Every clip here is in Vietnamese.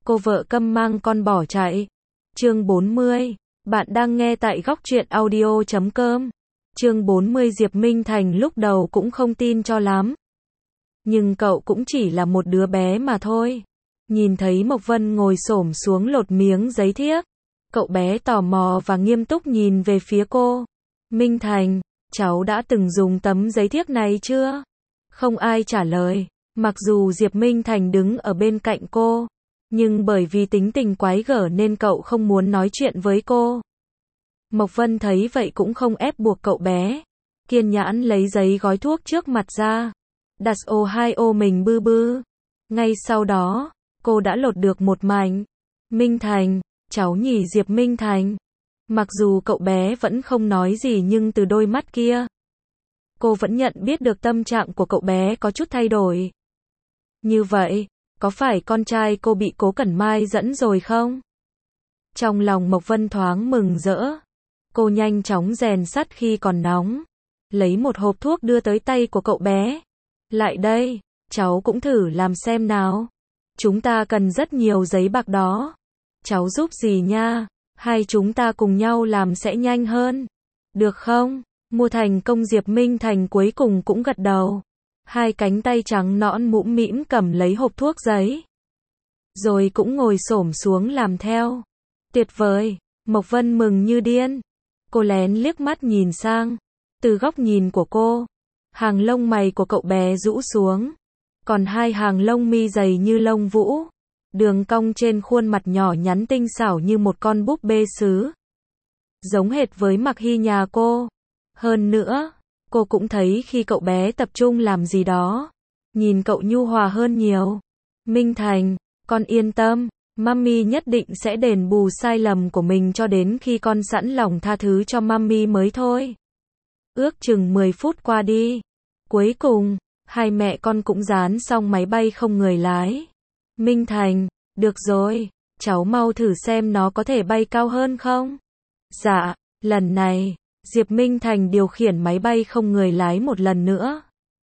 cô vợ câm mang con bỏ chạy. Chương 40. Bạn đang nghe tại góc truyện audio.com. Chương 40. Diệp Minh Thành lúc đầu cũng không tin cho lắm. Nhưng cậu cũng chỉ là một đứa bé mà thôi. Nhìn thấy Mộc Vân ngồi xổm xuống lột miếng giấy thiếp, cậu bé tò mò và nghiêm túc nhìn về phía cô. Minh Thành, cháu đã từng dùng tấm giấy thiếp này chưa? Không ai trả lời. Mặc dù Diệp Minh Thành đứng ở bên cạnh cô, nhưng bởi vì tính tình quái gở nên cậu không muốn nói chuyện với cô. Mộc Vân thấy vậy cũng không ép buộc cậu bé. Kiên nhẫn lấy giấy gói thuốc trước mặt ra, đặt ô mình bư bư. Ngay sau đó, cô đã lột được một mảnh. Minh Thành, cháu nhỉ Diệp Minh Thành. Mặc dù cậu bé vẫn không nói gì nhưng từ đôi mắt kia, cô vẫn nhận biết được tâm trạng của cậu bé có chút thay đổi. Như vậy, có phải con trai cô bị Cố Cẩn Mai dẫn rồi không? Trong lòng Mộc Vân thoáng mừng rỡ. Cô nhanh chóng rèn sắt khi còn nóng, lấy một hộp thuốc đưa tới tay của cậu bé. Lại đây, cháu cũng thử làm xem nào. Chúng ta cần rất nhiều giấy bạc đó. Cháu giúp gì nha, hai chúng ta cùng nhau làm sẽ nhanh hơn. Được không? Mua thành công. Diệp Minh Thành cuối cùng cũng gật đầu. Hai cánh tay trắng nõn mũm mĩm cầm lấy hộp thuốc giấy, rồi cũng ngồi xổm xuống làm theo. Tuyệt vời, Mộc Vân mừng như điên. Cô lén liếc mắt nhìn sang. Từ góc nhìn của cô, hàng lông mày của cậu bé rũ xuống, còn hai hàng lông mi dày như lông vũ. Đường cong trên khuôn mặt nhỏ nhắn tinh xảo như một con búp bê sứ, giống hệt với Mạc Hy nhà cô. Hơn nữa, cô cũng thấy khi cậu bé tập trung làm gì đó, nhìn cậu nhu hòa hơn nhiều. Minh Thành, con yên tâm, Mummy nhất định sẽ đền bù sai lầm của mình cho đến khi con sẵn lòng tha thứ cho Mummy mới thôi. Ước chừng 10 phút qua đi. Cuối cùng, hai mẹ con cũng dán xong máy bay không người lái. Minh Thành, được rồi, cháu mau thử xem nó có thể bay cao hơn không? Dạ, lần này, Diệp Minh Thành điều khiển máy bay không người lái một lần nữa.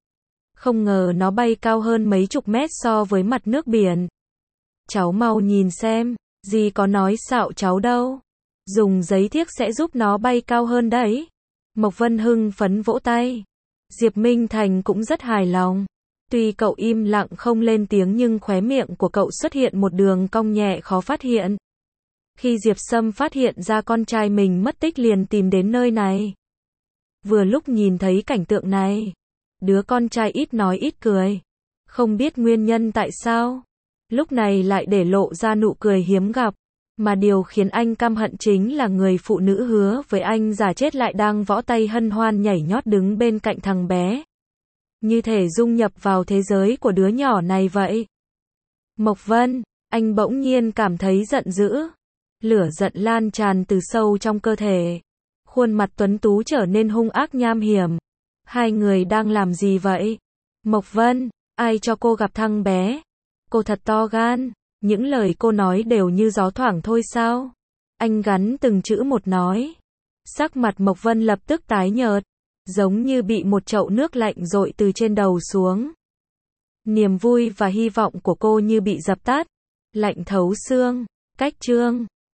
Không ngờ nó bay cao hơn mấy chục mét so với mặt nước biển. Cháu mau nhìn xem, dì có nói xạo cháu đâu. Dùng giấy thiếc sẽ giúp nó bay cao hơn đấy. Mộc Vân hưng phấn vỗ tay. Diệp Minh Thành cũng rất hài lòng. Tuy cậu im lặng không lên tiếng nhưng khóe miệng của cậu xuất hiện một đường cong nhẹ khó phát hiện. Khi Diệp Sâm phát hiện ra con trai mình mất tích liền tìm đến nơi này. Vừa lúc nhìn thấy cảnh tượng này, đứa con trai ít nói ít cười. Không biết nguyên nhân tại sao, lúc này lại để lộ ra nụ cười hiếm gặp. Mà điều khiến anh căm hận chính là người phụ nữ hứa với anh giả chết lại đang võ tay hân hoan nhảy nhót đứng bên cạnh thằng bé, như thể dung nhập vào thế giới của đứa nhỏ này vậy. Mộc Vân, anh bỗng nhiên cảm thấy giận dữ. Lửa giận lan tràn từ sâu trong cơ thể. Khuôn mặt tuấn tú trở nên hung ác nham hiểm. Hai người đang làm gì vậy? Mộc Vân, ai cho cô gặp thằng bé? Cô thật to gan. Những lời cô nói đều như gió thoảng thôi sao? Anh gắn từng chữ một nói. Sắc mặt Mộc Vân lập tức tái nhợt, giống như bị một chậu nước lạnh dội từ trên đầu xuống. Niềm vui và hy vọng của cô như bị dập tắt, lạnh thấu xương. Cách chương